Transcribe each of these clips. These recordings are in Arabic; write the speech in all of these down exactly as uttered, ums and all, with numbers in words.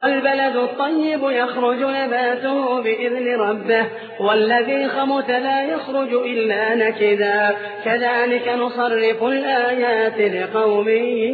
البلد الطيب يخرج نباته بإذن ربه والذي خمت لا يخرج إلا نكدا كذلك نصرف الآيات لقوم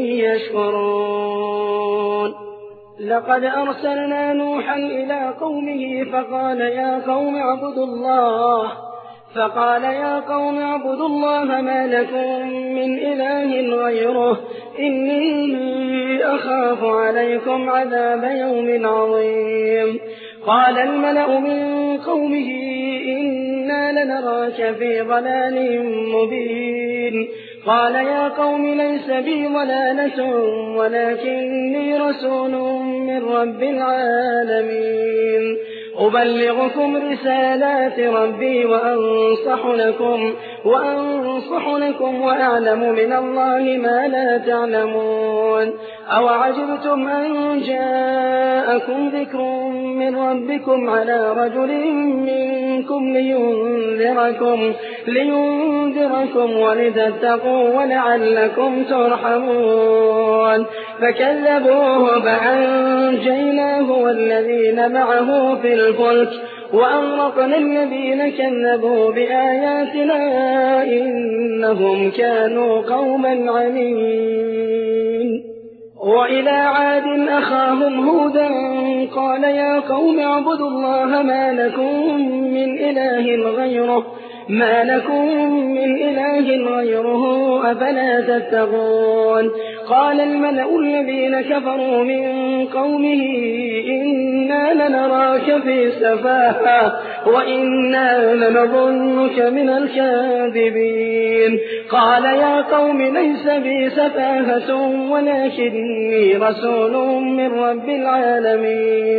يشكرون. لقد أرسلنا نوحا إلى قومه فقال يا قوم اعبدوا الله فقال يا قوم اعبدوا الله ما لكم من إله غيره إني أخاف عليكم عذاب يوم عظيم. قال الملأ من قومه إنا لنراك في ضلال مبين. قال يا قوم ليس بي ضلالة ولكني رسول من رب العالمين أبلغكم رسالات ربي وأنصح لكم وأنصح لكم وأعلم من الله ما لا تعلمون. أوعجبتم أن جاءكم ذكر من ربكم على رجل منكم لينذركم لينذركم ولتتقوا ولعلكم ترحمون. فكذبوه فأنجيناه والذين معه في الفلك وأغرقنا الذين كذبوا بآياتنا إنهم كانوا قوما عمين. وإلى عاد أخاهم هودا قال يا قوم اعبدوا الله ما لكم من إله غيره ما لكم من إله غيره أفلا تتقون. قال الملأ الذين كفروا من قومه إنا لنراك في سفاهة وإنا لنظنك من الكاذبين. قال يا قوم ليس بي سفاهة ولكني رسول من رب العالمين